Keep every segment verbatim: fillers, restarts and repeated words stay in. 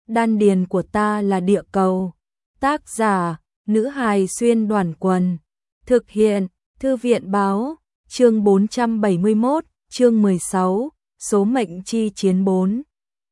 đan điền của ta là địa cầu. Tác giả, nữ hài xuyên đoàn quần. Thực hiện, thư viện báo, chương bốn trăm bảy mươi mốt, chương mười sáu, số mệnh chi chiến bốn.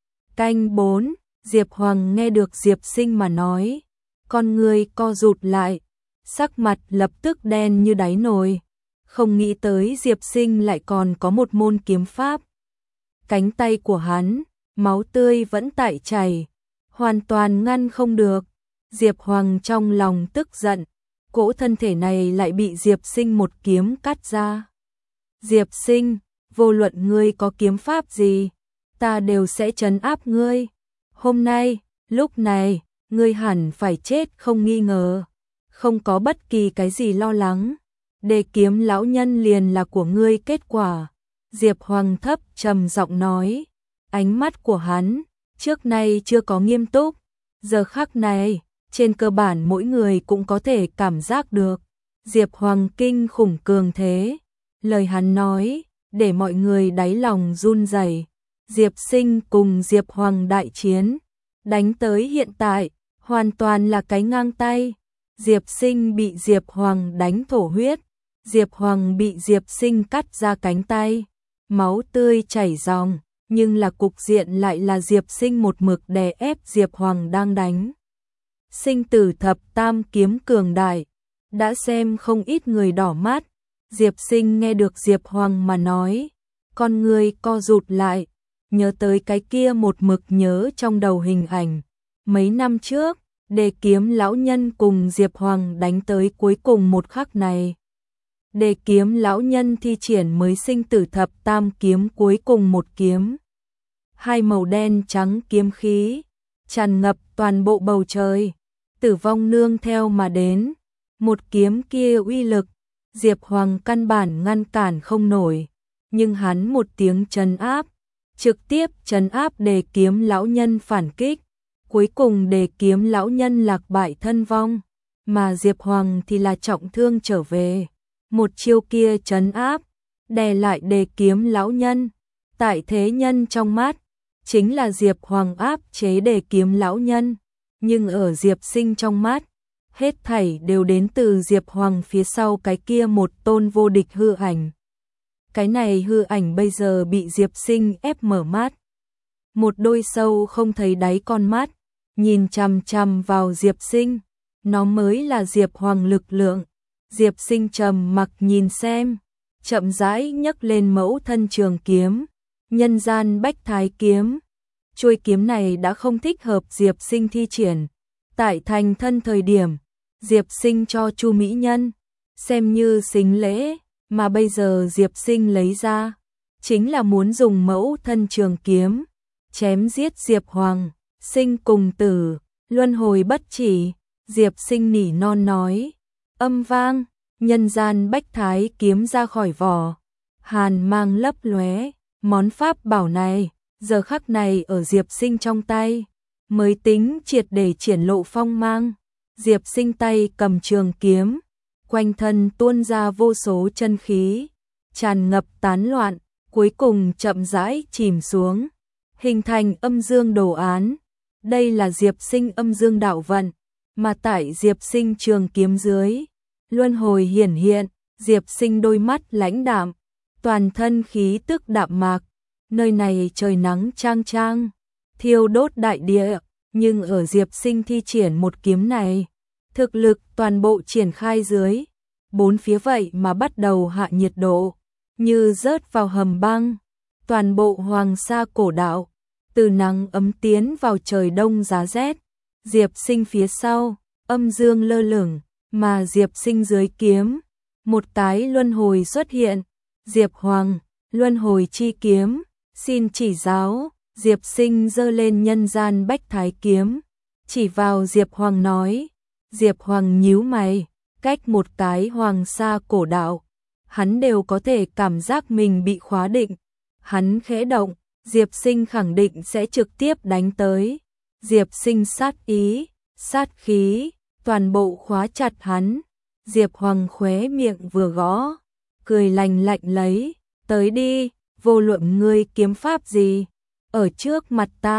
Canh bốn, Diệp Hoàng nghe được Diệp Sinh mà nói, con người co rụt lại, sắc mặt lập tức đen như đáy nồi, không nghĩ tới Diệp Sinh lại còn có một môn kiếm pháp. Cánh tay của hắn, máu tươi vẫn tại chảy, hoàn toàn ngăn không được. Diệp Hoàng trong lòng tức giận, cỗ thân thể này lại bị Diệp Sinh một kiếm cắt ra. Diệp Sinh, vô luận ngươi có kiếm pháp gì, ta đều sẽ trấn áp ngươi. Hôm nay, lúc này, ngươi hẳn phải chết không nghi ngờ, không có bất kỳ cái gì lo lắng. Đề kiếm lão nhân liền là của ngươi kết quả. Diệp Hoàng thấp trầm giọng nói, ánh mắt của hắn trước nay chưa có nghiêm túc, giờ khắc này, trên cơ bản mỗi người cũng có thể cảm giác được Diệp Hoàng kinh khủng cường thế. Lời hắn nói, để mọi người đáy lòng run rẩy. Diệp Sinh cùng Diệp Hoàng đại chiến, đánh tới hiện tại, hoàn toàn là cái ngang tay. Diệp Sinh bị Diệp Hoàng đánh thổ huyết, Diệp Hoàng bị Diệp Sinh cắt ra cánh tay, máu tươi chảy ròng, nhưng là cục diện lại là Diệp Sinh một mực đè ép Diệp Hoàng đang đánh. Sinh tử thập tam kiếm cường đại, đã xem không ít người đỏ mắt. Diệp Sinh nghe được Diệp Hoàng mà nói, con người co rụt lại, nhớ tới cái kia một mực nhớ trong đầu hình ảnh. Mấy năm trước, Đề kiếm lão nhân cùng Diệp Hoàng đánh tới cuối cùng một khắc này. Đề kiếm lão nhân thi triển mới sinh tử thập tam kiếm cuối cùng một kiếm. Hai màu đen trắng kiếm khí, tràn ngập toàn bộ bầu trời. Tử vong nương theo mà đến. Một kiếm kia uy lực, Diệp Hoàng căn bản ngăn cản không nổi. Nhưng hắn một tiếng trấn áp, trực tiếp trấn áp đề kiếm lão nhân phản kích. Cuối cùng đề kiếm lão nhân lạc bại thân vong, mà Diệp Hoàng thì là trọng thương trở về. Một chiêu kia trấn áp, đè lại đề kiếm lão nhân. Tại thế nhân trong mắt, chính là Diệp Hoàng áp chế đề kiếm lão nhân. Nhưng ở Diệp Sinh trong mắt, hết thảy đều đến từ Diệp Hoàng phía sau cái kia một tôn vô địch hư ảnh. Cái này hư ảnh bây giờ bị Diệp Sinh ép mở mắt. Một đôi sâu không thấy đáy con mắt, nhìn chằm chằm vào Diệp Sinh, nó mới là Diệp Hoàng lực lượng. Diệp Sinh trầm mặc nhìn xem, chậm rãi nhấc lên mẫu thân trường kiếm, nhân gian bách thái kiếm. Chuôi kiếm này đã không thích hợp Diệp Sinh thi triển. Tại thành thân thời điểm, Diệp Sinh cho Chu mỹ nhân, xem như sính lễ, mà bây giờ Diệp Sinh lấy ra, chính là muốn dùng mẫu thân trường kiếm, chém giết Diệp Hoàng. Sinh cùng tử, luân hồi bất chỉ. Diệp Sinh nỉ non nói, âm vang, nhân gian bách thái kiếm ra khỏi vỏ, hàn mang lấp lóe. Món pháp bảo này, giờ khắc này ở Diệp Sinh trong tay, mới tính triệt để triển lộ phong mang. Diệp Sinh tay cầm trường kiếm, quanh thân tuôn ra vô số chân khí, tràn ngập tán loạn, cuối cùng chậm rãi chìm xuống, hình thành âm dương đồ án. Đây là Diệp Sinh âm dương đạo vận, mà tại Diệp Sinh trường kiếm dưới, luân hồi hiển hiện. Diệp Sinh đôi mắt lãnh đạm, toàn thân khí tức đạm mạc. Nơi này trời nắng chang chang, thiêu đốt đại địa, nhưng ở Diệp Sinh thi triển một kiếm này, thực lực toàn bộ triển khai dưới, bốn phía vậy mà bắt đầu hạ nhiệt độ, như rớt vào hầm băng. Toàn bộ Hoàng Sa cổ đạo, từ nắng ấm tiến vào trời đông giá rét. Diệp Sinh phía sau, âm dương lơ lửng, mà Diệp Sinh dưới kiếm, một cái luân hồi xuất hiện. Diệp Hoàng, luân hồi chi kiếm, xin chỉ giáo. Diệp Sinh giơ lên nhân gian bách thái kiếm, chỉ vào Diệp Hoàng nói. Diệp Hoàng nhíu mày, cách một cái Hoàng Sa cổ đạo, hắn đều có thể cảm giác mình bị khóa định. Hắn khẽ động, Diệp Sinh khẳng định sẽ trực tiếp đánh tới. Diệp Sinh sát ý, sát khí, toàn bộ khóa chặt hắn. Diệp Hoàng khóe miệng vừa gõ, cười lành lạnh lấy, tới đi, vô luận ngươi kiếm pháp gì, ở trước mặt ta,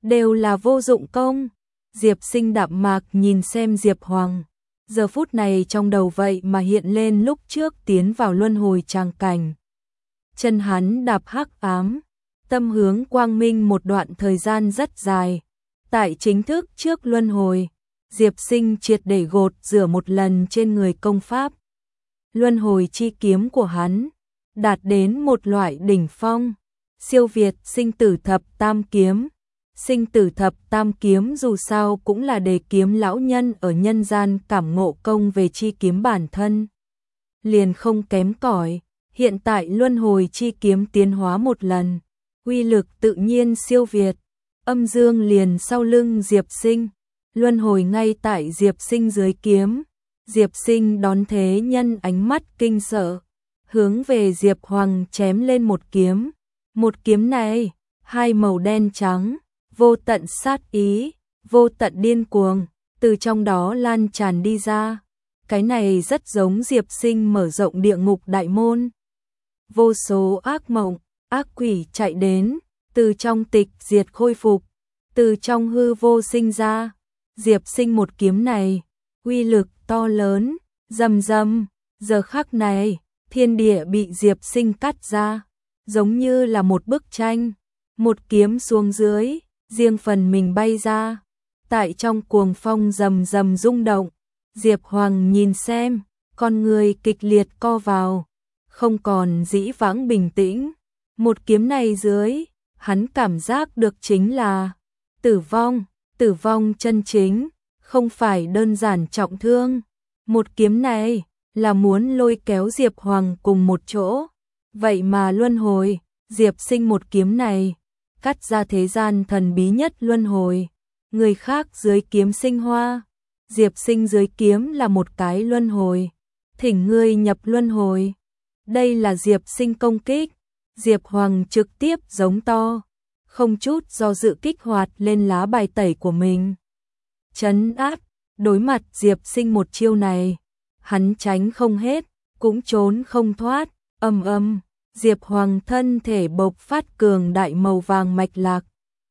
đều là vô dụng công. Diệp Sinh đạm mạc nhìn xem Diệp Hoàng, giờ phút này trong đầu vậy mà hiện lên lúc trước tiến vào luân hồi tràng cảnh. Chân hắn đạp hắc ám, tâm hướng quang minh một đoạn thời gian rất dài. Tại chính thức trước luân hồi, Diệp Sinh triệt để gột rửa một lần trên người công pháp. Luân hồi chi kiếm của hắn đạt đến một loại đỉnh phong, siêu việt sinh tử thập tam kiếm. Sinh tử thập tam kiếm dù sao cũng là đề kiếm lão nhân ở nhân gian cảm ngộ công về chi kiếm bản thân, liền không kém cỏi. Hiện tại luân hồi chi kiếm tiến hóa một lần, uy lực tự nhiên siêu việt. Âm dương liền sau lưng Diệp Sinh, luân hồi ngay tại Diệp Sinh dưới kiếm. Diệp Sinh đón thế nhân ánh mắt kinh sợ, hướng về Diệp Hoàng chém lên một kiếm. Một kiếm này, hai màu đen trắng, vô tận sát ý, vô tận điên cuồng, từ trong đó lan tràn đi ra. Cái này rất giống Diệp Sinh mở rộng địa ngục đại môn. Vô số ác mộng, ác quỷ chạy đến, từ trong tịch diệt khôi phục, từ trong hư vô sinh ra. Diệp Sinh một kiếm này, uy lực to lớn, rầm rầm, giờ khắc này, thiên địa bị Diệp Sinh cắt ra, giống như là một bức tranh, một kiếm xuống dưới, riêng phần mình bay ra. Tại trong cuồng phong rầm rầm rung động, Diệp Hoàng nhìn xem, con người kịch liệt co vào, không còn dĩ vãng bình tĩnh. Một kiếm này dưới, hắn cảm giác được chính là tử vong, tử vong chân chính, không phải đơn giản trọng thương. Một kiếm này là muốn lôi kéo Diệp Hoàng cùng một chỗ. Vậy mà luân hồi, Diệp Sinh một kiếm này, cắt ra thế gian thần bí nhất luân hồi. Người khác dưới kiếm sinh hoa, Diệp Sinh dưới kiếm là một cái luân hồi. Thỉnh ngươi nhập luân hồi. Đây là Diệp Sinh công kích. Diệp Hoàng trực tiếp giống to, không chút do dự kích hoạt lên lá bài tẩy của mình. Trấn áp, đối mặt Diệp Sinh một chiêu này, hắn tránh không hết, cũng trốn không thoát. Ầm ầm, Diệp Hoàng thân thể bộc phát cường đại màu vàng mạch lạc,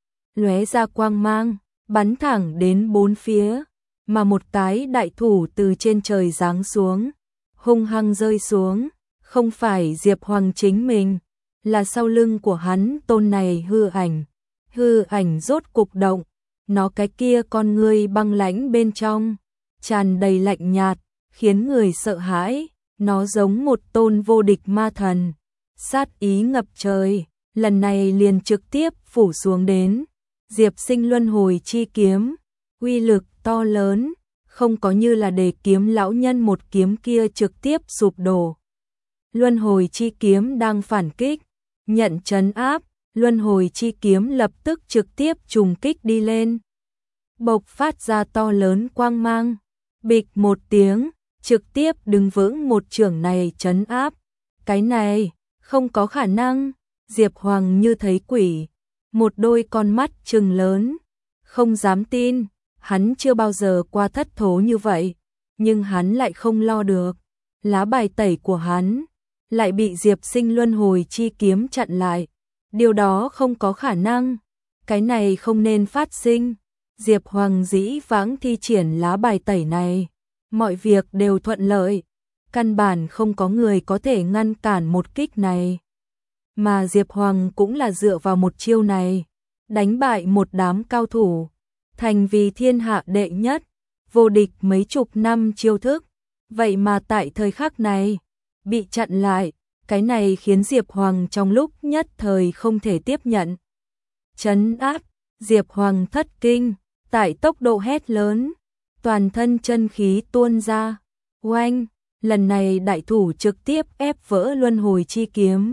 lóe ra quang mang, bắn thẳng đến bốn phía, mà một cái đại thủ từ trên trời giáng xuống, hung hăng rơi xuống. Không phải Diệp Hoàng chính mình, là sau lưng của hắn tôn này hư ảnh. Hư ảnh rốt cục động, nó cái kia con ngươi băng lãnh bên trong, tràn đầy lạnh nhạt, khiến người sợ hãi. Nó giống một tôn vô địch ma thần, sát ý ngập trời, lần này liền trực tiếp phủ xuống đến. Diệp Sinh luân hồi chi kiếm, uy lực to lớn, không có như là đề kiếm lão nhân một kiếm kia trực tiếp sụp đổ. Luân hồi chi kiếm đang phản kích, nhận trấn áp, luân hồi chi kiếm lập tức trực tiếp trùng kích đi lên. Bộc phát ra to lớn quang mang, bịch một tiếng, trực tiếp đứng vững một chưởng này trấn áp. Cái này, không có khả năng. Diệp Hoàng như thấy quỷ, một đôi con mắt trừng lớn, không dám tin, hắn chưa bao giờ qua thất thố như vậy, nhưng hắn lại không lo được. Lá bài tẩy của hắn lại bị Diệp Sinh luân hồi chi kiếm chặn lại. Điều đó không có khả năng, cái này không nên phát sinh. Diệp Hoàng dĩ vãng thi triển lá bài tẩy này, mọi việc đều thuận lợi, căn bản không có người có thể ngăn cản một kích này. Mà Diệp Hoàng cũng là dựa vào một chiêu này, đánh bại một đám cao thủ, thành vì thiên hạ đệ nhất, vô địch mấy chục năm chiêu thức. Vậy mà tại thời khắc này, bị chặn lại, cái này khiến Diệp Hoàng trong lúc nhất thời không thể tiếp nhận. Trấn áp, Diệp Hoàng thất kinh, tại tốc độ hét lớn, toàn thân chân khí tuôn ra, oanh, lần này đại thủ trực tiếp ép vỡ luân hồi chi kiếm.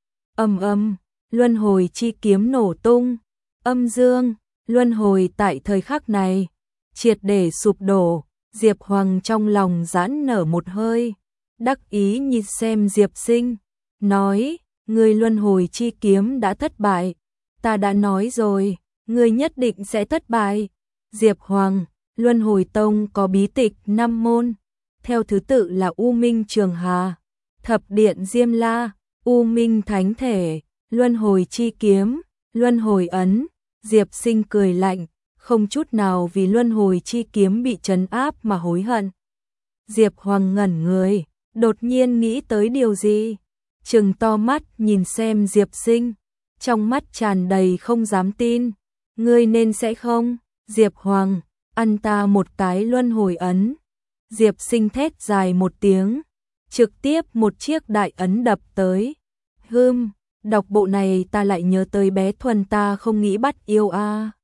Ầm ầm, luân hồi chi kiếm nổ tung, âm dương, luân hồi tại thời khắc này, triệt để sụp đổ. Diệp Hoàng trong lòng giãn nở một hơi, đắc ý nhìn xem Diệp Sinh, nói, ngươi luân hồi chi kiếm đã thất bại, ta đã nói rồi, ngươi nhất định sẽ thất bại. Diệp Hoàng, luân hồi tông có bí tịch năm môn, theo thứ tự là U Minh Trường Hà, Thập Điện Diêm La, U Minh Thánh Thể, Luân Hồi Chi Kiếm, Luân Hồi Ấn, Diệp Sinh cười lạnh, không chút nào vì luân hồi chi kiếm bị trấn áp mà hối hận. Diệp Hoàng ngẩn người, đột nhiên nghĩ tới điều gì, trừng to mắt nhìn xem Diệp Sinh, trong mắt tràn đầy không dám tin. Ngươi nên sẽ không? Diệp Hoàng, ăn ta một cái luân hồi ấn. Diệp Sinh thét dài một tiếng, trực tiếp một chiếc đại ấn đập tới. Hừm, đọc bộ này ta lại nhớ tới bé Thuần, ta không nghĩ bắt yêu a.